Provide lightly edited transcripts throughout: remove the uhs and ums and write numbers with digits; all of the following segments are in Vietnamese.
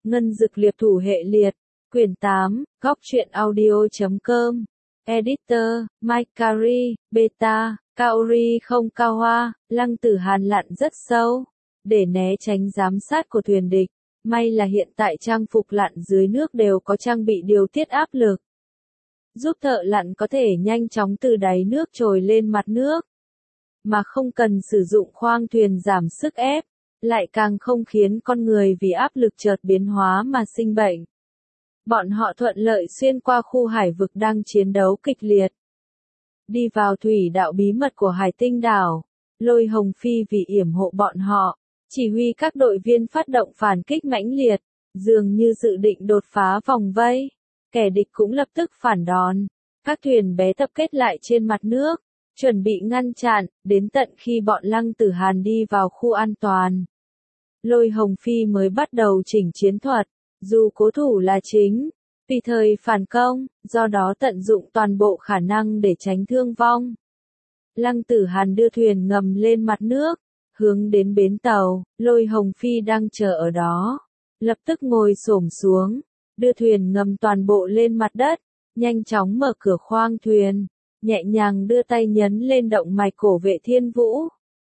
Ngân Dực Liệp Thủ Hệ Liệt, Quyển 8, Góc truyện audio.com, Editor, Mike Carey, Beta, Kaori không cao hoa, Lăng Tử Hàn lặn rất sâu, để né tránh giám sát của thuyền địch. May là hiện tại trang phục lặn dưới nước đều có trang bị điều tiết áp lực, giúp thợ lặn có thể nhanh chóng từ đáy nước trồi lên mặt nước, mà không cần sử dụng khoang thuyền giảm sức ép, lại càng không khiến con người vì áp lực chợt biến hóa mà sinh bệnh. Bọn họ thuận lợi xuyên qua khu hải vực đang chiến đấu kịch liệt, đi vào thủy đạo bí mật của Hải Tinh đảo. Lôi Hồng Phi vì yểm hộ bọn họ, chỉ huy các đội viên phát động phản kích mãnh liệt, dường như dự định đột phá vòng vây. Kẻ địch cũng lập tức phản đòn. Các thuyền bé tập kết lại trên mặt nước, chuẩn bị ngăn chặn, đến tận khi bọn Lăng Tử Hàn đi vào khu an toàn. Lôi Hồng Phi mới bắt đầu chỉnh chiến thuật, dù cố thủ là chính, tùy thời phản công, do đó tận dụng toàn bộ khả năng để tránh thương vong. Lăng Tử Hàn đưa thuyền ngầm lên mặt nước, hướng đến bến tàu. Lôi Hồng Phi đang chờ ở đó, lập tức ngồi xổm xuống, đưa thuyền ngầm toàn bộ lên mặt đất, nhanh chóng mở cửa khoang thuyền, nhẹ nhàng đưa tay nhấn lên động mạch cổ Vệ Thiên Vũ.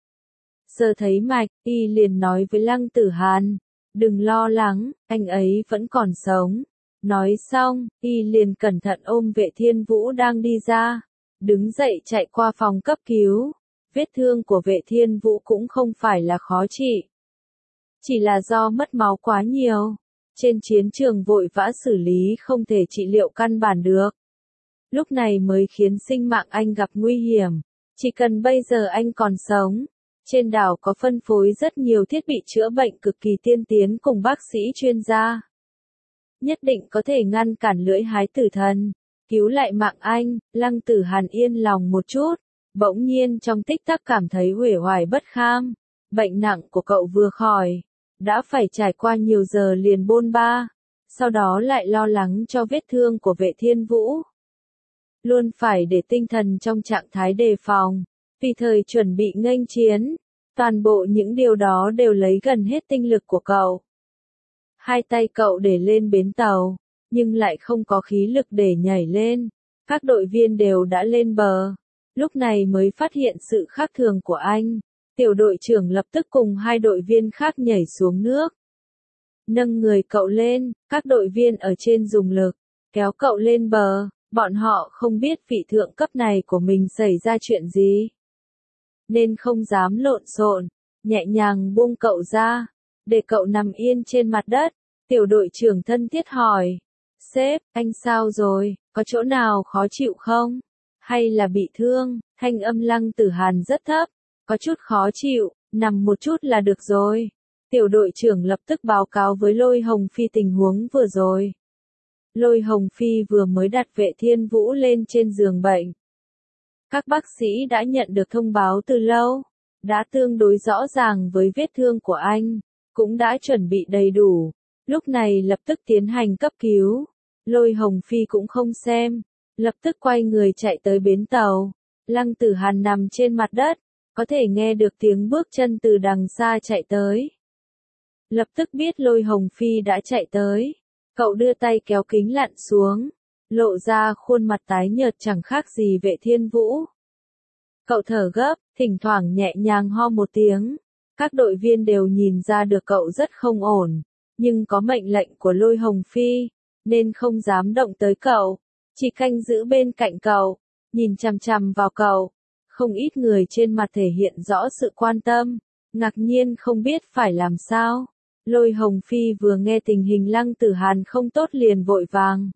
Sơ thấy mạch, y liền nói với Lăng Tử Hàn, đừng lo lắng, anh ấy vẫn còn sống. Nói xong, y liền cẩn thận ôm Vệ Thiên Vũ đang đi ra, đứng dậy chạy qua phòng cấp cứu. Vết thương của Vệ Thiên Vũ cũng không phải là khó trị, chỉ là do mất máu quá nhiều. Trên chiến trường vội vã xử lý không thể trị liệu căn bản được, lúc này mới khiến sinh mạng anh gặp nguy hiểm. Chỉ cần bây giờ anh còn sống, trên đảo có phân phối rất nhiều thiết bị chữa bệnh cực kỳ tiên tiến cùng bác sĩ chuyên gia, nhất định có thể ngăn cản lưỡi hái tử thần, cứu lại mạng anh. Lăng Tử Hàn yên lòng một chút, bỗng nhiên trong tích tắc cảm thấy uể oải bất kham. Bệnh nặng của cậu vừa khỏi, đã phải trải qua nhiều giờ liền bôn ba, sau đó lại lo lắng cho vết thương của Vệ Thiên Vũ. Luôn phải để tinh thần trong trạng thái đề phòng, tùy thời chuẩn bị nghênh chiến. Toàn bộ những điều đó đều lấy gần hết tinh lực của cậu. Hai tay cậu để lên bến tàu, nhưng lại không có khí lực để nhảy lên. Các đội viên đều đã lên bờ, lúc này mới phát hiện sự khác thường của anh. Tiểu đội trưởng lập tức cùng hai đội viên khác nhảy xuống nước, nâng người cậu lên. Các đội viên ở trên dùng lực kéo cậu lên bờ. Bọn họ không biết vị thượng cấp này của mình xảy ra chuyện gì, nên không dám lộn xộn, nhẹ nhàng buông cậu ra, để cậu nằm yên trên mặt đất. Tiểu đội trưởng thân thiết hỏi, sếp, anh sao rồi, có chỗ nào khó chịu không? Hay là bị thương? Thanh âm Lăng Tử Hàn rất thấp, có chút khó chịu, nằm một chút là được rồi. Tiểu đội trưởng lập tức báo cáo với Lôi Hồng Phi tình huống vừa rồi. Lôi Hồng Phi vừa mới đặt Vệ Thiên Vũ lên trên giường bệnh. Các bác sĩ đã nhận được thông báo từ lâu, đã tương đối rõ ràng với vết thương của anh, cũng đã chuẩn bị đầy đủ, lúc này lập tức tiến hành cấp cứu. Lôi Hồng Phi cũng không xem, lập tức quay người chạy tới bến tàu. Lăng Tử Hàn nằm trên mặt đất, có thể nghe được tiếng bước chân từ đằng xa chạy tới. Lập tức biết Lôi Hồng Phi đã chạy tới, cậu đưa tay kéo kính lặn xuống, lộ ra khuôn mặt tái nhợt chẳng khác gì Vệ Thiên Vũ. Cậu thở gấp, thỉnh thoảng nhẹ nhàng ho một tiếng. Các đội viên đều nhìn ra được cậu rất không ổn, nhưng có mệnh lệnh của Lôi Hồng Phi, nên không dám động tới cậu, chỉ canh giữ bên cạnh cậu, nhìn chằm chằm vào cậu. Không ít người trên mặt thể hiện rõ sự quan tâm, ngạc nhiên không biết phải làm sao. Lôi Hồng Phi vừa nghe tình hình Lăng Tử Hàn không tốt liền vội vàng.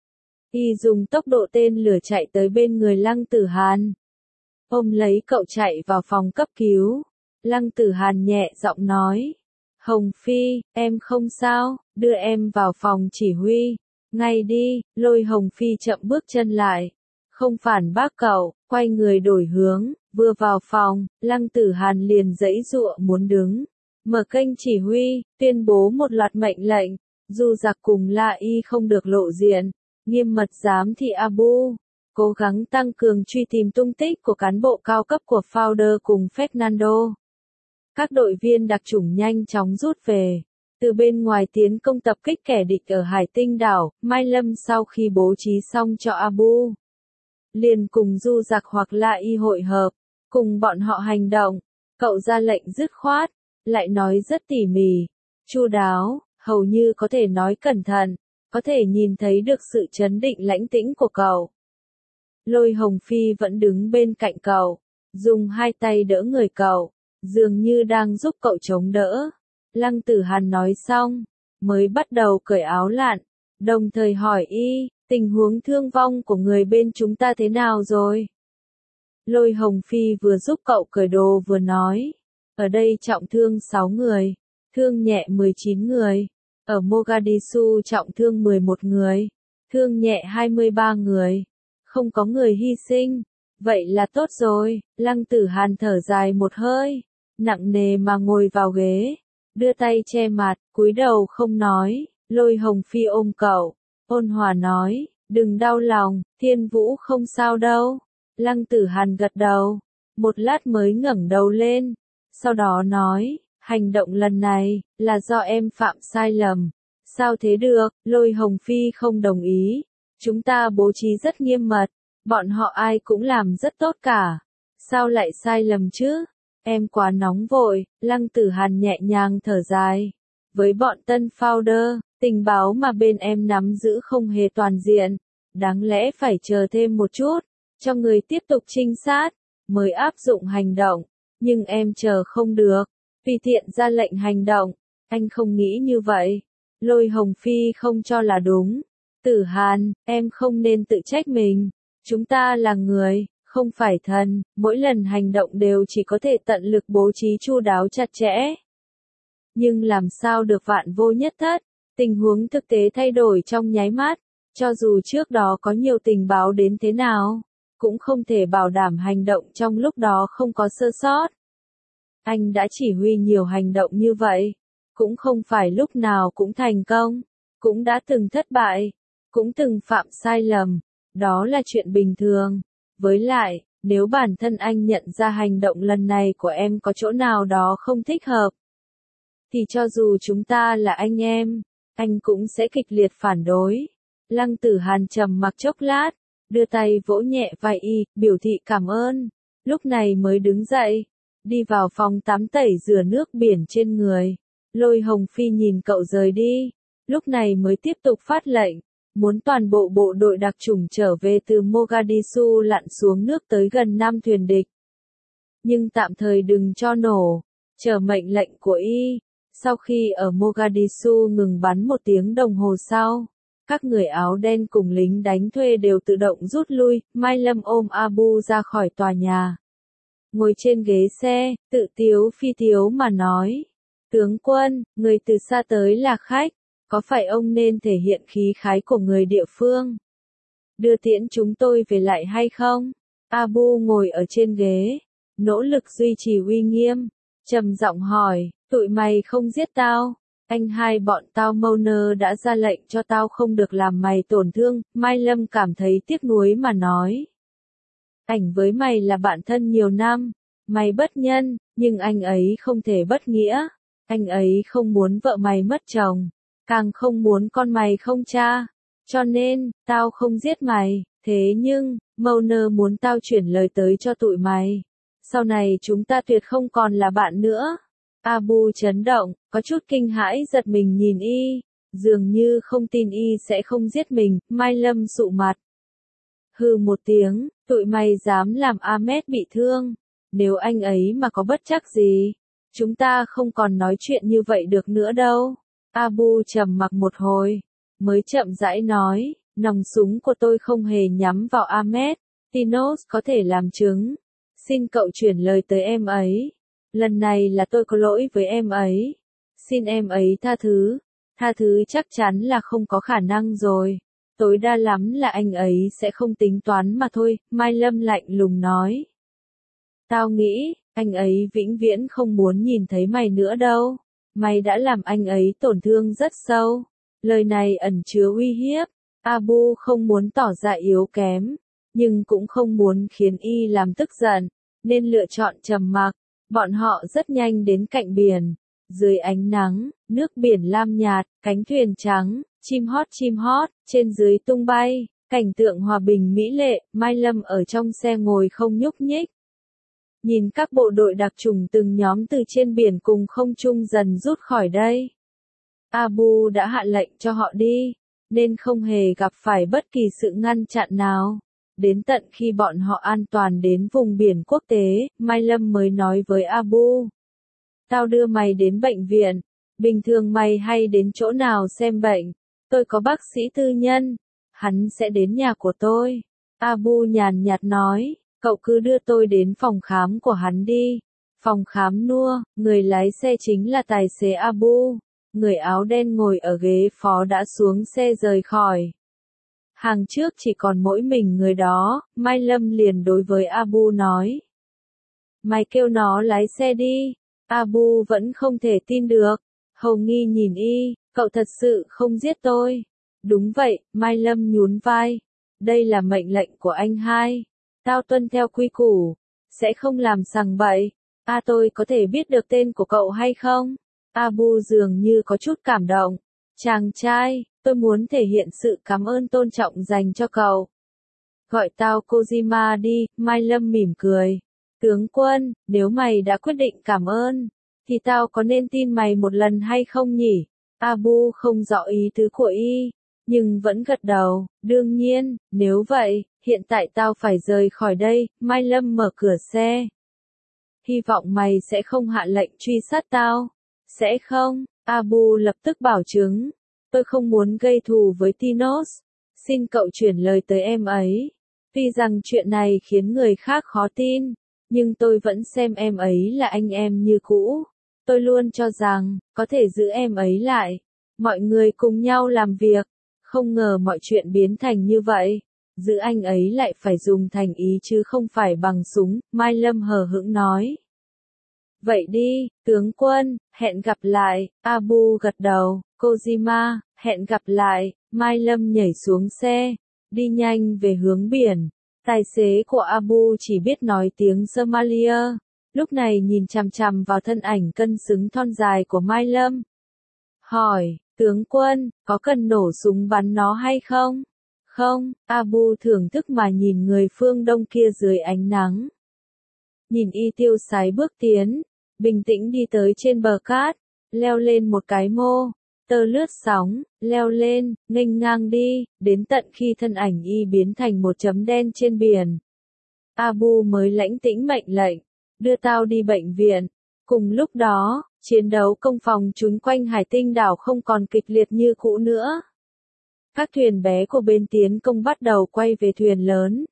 Y dùng tốc độ tên lửa chạy tới bên người Lăng Tử Hàn, ôm lấy cậu chạy vào phòng cấp cứu. Lăng Tử Hàn nhẹ giọng nói, Hồng Phi, em không sao, đưa em vào phòng chỉ huy, ngay đi. Lôi Hồng Phi chậm bước chân lại, không phản bác cậu, quay người đổi hướng, vừa vào phòng, Lăng Tử Hàn liền giãy giụa muốn đứng, mở kênh chỉ huy, tuyên bố một loạt mệnh lệnh. Du Giặc cùng La Y không được lộ diện, nghiêm mật giám thị Abu, cố gắng tăng cường truy tìm tung tích của cán bộ cao cấp của Founder cùng Fernando. Các đội viên đặc chủng nhanh chóng rút về, Từ bên ngoài tiến công tập kích kẻ địch ở Hải Tinh đảo, Mai Lâm sau khi bố trí xong cho Abu, liền cùng Du Giặc hoặc La Y hội hợp, cùng bọn họ hành động. Cậu ra lệnh dứt khoát, lại nói rất tỉ mỉ, chu đáo, hầu như có thể nói cẩn thận, có thể nhìn thấy được sự trấn định lãnh tĩnh của cậu. Lôi Hồng Phi vẫn đứng bên cạnh cậu, dùng hai tay đỡ người cậu, dường như đang giúp cậu chống đỡ. Lăng Tử Hàn nói xong, mới bắt đầu cởi áo lạn, đồng thời hỏi y, tình huống thương vong của người bên chúng ta thế nào rồi? Lôi Hồng Phi vừa giúp cậu cởi đồ vừa nói, ở đây trọng thương 6 người, thương nhẹ 19 người, ở Mogadishu trọng thương 11 người, thương nhẹ 23 người, không có người hy sinh. Vậy là tốt rồi. Lăng Tử Hàn thở dài một hơi, nặng nề mà ngồi vào ghế, đưa tay che mặt, cúi đầu không nói. Lôi Hồng Phi ôm cậu, ôn hòa nói, đừng đau lòng, Thiên Vũ không sao đâu. Lăng Tử Hàn gật đầu, một lát mới ngẩng đầu lên, sau đó nói, hành động lần này, là do em phạm sai lầm. Sao thế được? Lôi Hồng Phi không đồng ý, chúng ta bố trí rất nghiêm mật, bọn họ ai cũng làm rất tốt cả. Sao lại sai lầm chứ? Em quá nóng vội. Lăng Tử Hàn nhẹ nhàng thở dài. Với bọn tân founder, tình báo mà bên em nắm giữ không hề toàn diện. Đáng lẽ phải chờ thêm một chút, cho người tiếp tục trinh sát, mới áp dụng hành động. Nhưng em chờ không được, tùy tiện ra lệnh hành động. Anh không nghĩ như vậy. Lôi Hồng Phi không cho là đúng. Tử Hàn, em không nên tự trách mình. Chúng ta là người, không phải thần, mỗi lần hành động đều chỉ có thể tận lực bố trí chu đáo chặt chẽ. Nhưng làm sao được vạn vô nhất thất, tình huống thực tế thay đổi trong nháy mắt, cho dù trước đó có nhiều tình báo đến thế nào, cũng không thể bảo đảm hành động trong lúc đó không có sơ sót. Anh đã chỉ huy nhiều hành động như vậy, cũng không phải lúc nào cũng thành công, cũng đã từng thất bại, cũng từng phạm sai lầm, đó là chuyện bình thường. Với lại, nếu bản thân anh nhận ra hành động lần này của em có chỗ nào đó không thích hợp, thì cho dù chúng ta là anh anh cũng sẽ kịch liệt phản đối. Lăng Tử Hàn trầm mặc chốc lát, đưa tay vỗ nhẹ vai y, biểu thị cảm ơn, lúc này mới đứng dậy, đi vào phòng tắm tẩy rửa nước biển trên người. Lôi Hồng Phi nhìn cậu rời đi, lúc này mới tiếp tục phát lệnh, muốn toàn bộ bộ đội đặc chủng trở về từ Mogadishu lặn xuống nước tới gần 5 thuyền địch. Nhưng tạm thời đừng cho nổ, chờ mệnh lệnh của y. Sau khi ở Mogadishu ngừng bắn 1 tiếng đồng hồ sau, các người áo đen cùng lính đánh thuê đều tự động rút lui. Mai Lâm ôm Abu ra khỏi tòa nhà, ngồi trên ghế xe, tự tiếu phi tiếu mà nói, tướng quân, người từ xa tới là khách, có phải ông nên thể hiện khí khái của người địa phương, đưa tiễn chúng tôi về lại hay không? Abu ngồi ở trên ghế, nỗ lực duy trì uy nghiêm, trầm giọng hỏi, tụi mày không giết tao, anh hai bọn tao Mauner đã ra lệnh cho tao không được làm mày tổn thương. Mai Lâm cảm thấy tiếc nuối mà nói, ảnh với mày là bạn thân nhiều năm, mày bất nhân, nhưng anh ấy không thể bất nghĩa, anh ấy không muốn vợ mày mất chồng, càng không muốn con mày không cha, cho nên, tao không giết mày, thế nhưng, Mauner muốn tao chuyển lời tới cho tụi mày, sau này chúng ta tuyệt không còn là bạn nữa. Abu chấn động, có chút kinh hãi giật mình nhìn y, dường như không tin y sẽ không giết mình. Mai Lâm sụ mặt, hừ một tiếng, tụi mày dám làm Ahmed bị thương, nếu anh ấy mà có bất trắc gì, chúng ta không còn nói chuyện như vậy được nữa đâu. Abu trầm mặc một hồi, mới chậm rãi nói, nòng súng của tôi không hề nhắm vào Ahmed, Tinos có thể làm chứng, xin cậu chuyển lời tới em ấy, lần này là tôi có lỗi với em ấy, xin em ấy tha thứ chắc chắn là không có khả năng rồi. Tối đa lắm là anh ấy sẽ không tính toán mà thôi. Mai Lâm lạnh lùng nói, tao nghĩ, anh ấy vĩnh viễn không muốn nhìn thấy mày nữa đâu. Mày đã làm anh ấy tổn thương rất sâu. Lời này ẩn chứa uy hiếp. Abu không muốn tỏ ra yếu kém, nhưng cũng không muốn khiến y làm tức giận, nên lựa chọn trầm mặc. Bọn họ rất nhanh đến cạnh biển, Dưới ánh nắng, nước biển lam nhạt, cánh thuyền trắng, chim hót, trên dưới tung bay, cảnh tượng hòa bình mỹ lệ, Mai Lâm ở trong xe ngồi không nhúc nhích. Nhìn các bộ đội đặc chủng từng nhóm từ trên biển cùng không trung dần rút khỏi đây. Abu đã hạ lệnh cho họ đi, nên không hề gặp phải bất kỳ sự ngăn chặn nào. Đến tận khi bọn họ an toàn đến vùng biển quốc tế, Mai Lâm mới nói với Abu. Tao đưa mày đến bệnh viện, bình thường mày hay đến chỗ nào xem bệnh, tôi có bác sĩ tư nhân, hắn sẽ đến nhà của tôi. Abu nhàn nhạt nói, cậu cứ đưa tôi đến phòng khám của hắn đi. Phòng khám Nua, người lái xe chính là tài xế Abu. Người áo đen ngồi ở ghế phó đã xuống xe rời khỏi. Hàng trước chỉ còn mỗi mình người đó, Mai Lâm liền đối với Abu nói. Mày kêu nó lái xe đi. Abu vẫn không thể tin được. Hầu nghi nhìn y, cậu thật sự không giết tôi. Đúng vậy, Mai Lâm nhún vai. Đây là mệnh lệnh của anh hai. Tao tuân theo quy củ, sẽ không làm sằng bậy. Tôi có thể biết được tên của cậu hay không? Abu dường như có chút cảm động. Chàng trai, tôi muốn thể hiện sự cảm ơn tôn trọng dành cho cậu. Gọi tao Kojima đi, Mai Lâm mỉm cười. Tướng quân, nếu mày đã quyết định cảm ơn, thì tao có nên tin mày một lần hay không nhỉ? Abu không rõ ý tứ của y, nhưng vẫn gật đầu. Đương nhiên, nếu vậy, hiện tại tao phải rời khỏi đây. Mai Lâm mở cửa xe. Hy vọng mày sẽ không hạ lệnh truy sát tao. Sẽ không, Abu lập tức bảo chứng. Tôi không muốn gây thù với Tinos. Xin cậu chuyển lời tới em ấy. Tuy rằng chuyện này khiến người khác khó tin, nhưng tôi vẫn xem em ấy là anh em như cũ. Tôi luôn cho rằng, có thể giữ em ấy lại. Mọi người cùng nhau làm việc. Không ngờ mọi chuyện biến thành như vậy. Giữ anh ấy lại phải dùng thành ý chứ không phải bằng súng, Mai Lâm hờ hững nói. Vậy đi, tướng quân, hẹn gặp lại. Abu gật đầu. Kojima, hẹn gặp lại. Mai Lâm nhảy xuống xe, đi nhanh về hướng biển. Tài xế của Abu chỉ biết nói tiếng Somalia, lúc này nhìn chằm chằm vào thân ảnh cân xứng thon dài của Mai Lâm. Hỏi, tướng quân, có cần nổ súng bắn nó hay không? Không, Abu thưởng thức mà nhìn người phương Đông kia dưới ánh nắng. Nhìn y tiêu sái bước tiến, bình tĩnh đi tới trên bờ cát, leo lên một cái mô, tơ lướt sóng, leo lên, nghênh ngang đi, đến tận khi thân ảnh y biến thành một chấm đen trên biển. Abu mới lãnh tĩnh mệnh lệnh, đưa tao đi bệnh viện. Cùng lúc đó, chiến đấu công phòng chung quanh hải tinh đảo không còn kịch liệt như cũ nữa. Các thuyền bé của bên tiến công bắt đầu quay về thuyền lớn.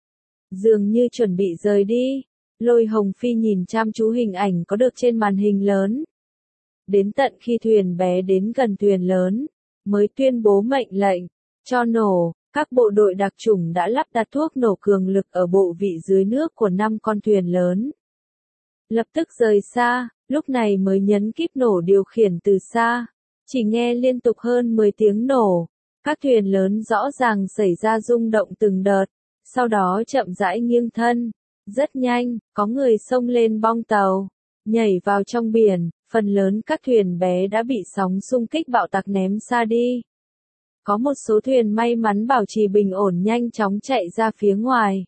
Dường như chuẩn bị rời đi, Lôi Hồng Phi nhìn chăm chú hình ảnh có được trên màn hình lớn. Đến tận khi thuyền bé đến gần thuyền lớn, mới tuyên bố mệnh lệnh, cho nổ. Các bộ đội đặc chủng đã lắp đặt thuốc nổ cường lực ở bộ vị dưới nước của 5 con thuyền lớn. Lập tức rời xa, lúc này mới nhấn kíp nổ điều khiển từ xa. Chỉ nghe liên tục hơn 10 tiếng nổ. Các thuyền lớn rõ ràng xảy ra rung động từng đợt, sau đó chậm rãi nghiêng thân. Rất nhanh, có người xông lên bong tàu, nhảy vào trong biển, phần lớn các thuyền bé đã bị sóng xung kích bạo tạc ném xa đi. Có một số thuyền may mắn bảo trì bình ổn nhanh chóng chạy ra phía ngoài.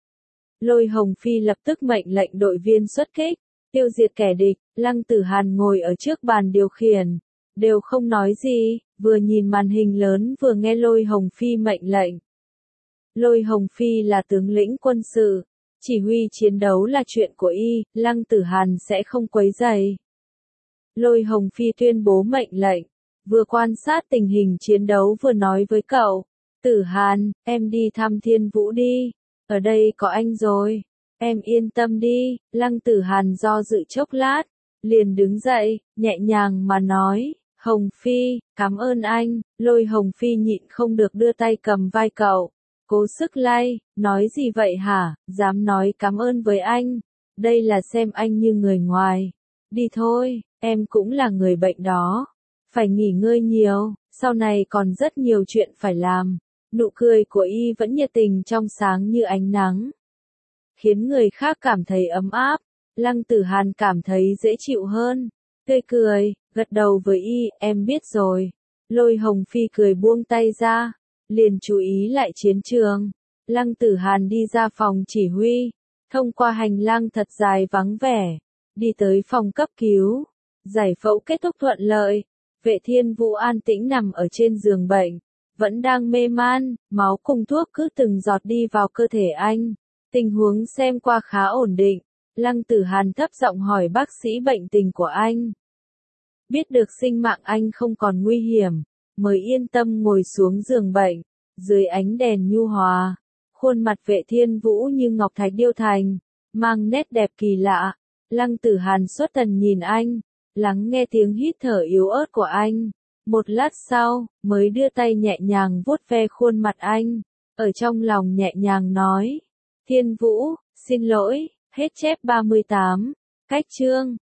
Lôi Hồng Phi lập tức mệnh lệnh đội viên xuất kích, tiêu diệt kẻ địch. Lăng Tử Hàn ngồi ở trước bàn điều khiển, đều không nói gì, vừa nhìn màn hình lớn vừa nghe Lôi Hồng Phi mệnh lệnh. Lôi Hồng Phi là tướng lĩnh quân sự, chỉ huy chiến đấu là chuyện của y, Lăng Tử Hàn sẽ không quấy rầy. Lôi Hồng Phi tuyên bố mệnh lệnh, vừa quan sát tình hình chiến đấu vừa nói với cậu, Tử Hàn, em đi thăm Thiên Vũ đi, ở đây có anh rồi, em yên tâm đi. Lăng Tử Hàn do dự chốc lát, liền đứng dậy, nhẹ nhàng mà nói, Hồng Phi, cảm ơn anh. Lôi Hồng Phi nhịn không được đưa tay cầm vai cậu, cố sức lay, nói gì vậy hả, dám nói cảm ơn với anh, đây là xem anh như người ngoài. Đi thôi, em cũng là người bệnh đó, phải nghỉ ngơi nhiều, sau này còn rất nhiều chuyện phải làm. Nụ cười của y vẫn nhiệt tình trong sáng như ánh nắng, khiến người khác cảm thấy ấm áp. Lăng Tử Hàn cảm thấy dễ chịu hơn. tươi cười, gật đầu với y, em biết rồi. Lôi Hồng Phi cười buông tay ra, liền chú ý lại chiến trường. Lăng Tử Hàn đi ra phòng chỉ huy, thông qua hành lang thật dài vắng vẻ, đi tới phòng cấp cứu. Giải phẫu kết thúc thuận lợi, Vệ Thiên Vũ an tĩnh nằm ở trên giường bệnh, vẫn đang mê man, máu cùng thuốc cứ từng giọt đi vào cơ thể anh. Tình huống xem qua khá ổn định. Lăng Tử Hàn thấp giọng hỏi bác sĩ bệnh tình của anh. Biết được sinh mạng anh không còn nguy hiểm, mới yên tâm ngồi xuống giường bệnh. Dưới ánh đèn nhu hòa, khuôn mặt Vệ Thiên Vũ như ngọc thạch điêu thành, mang nét đẹp kỳ lạ. Lăng Tử Hàn xuất thần nhìn anh, lắng nghe tiếng hít thở yếu ớt của anh. Một lát sau, mới đưa tay nhẹ nhàng vuốt ve khuôn mặt anh, ở trong lòng nhẹ nhàng nói. Thiên Vũ, xin lỗi, hết chép 38, cách chương.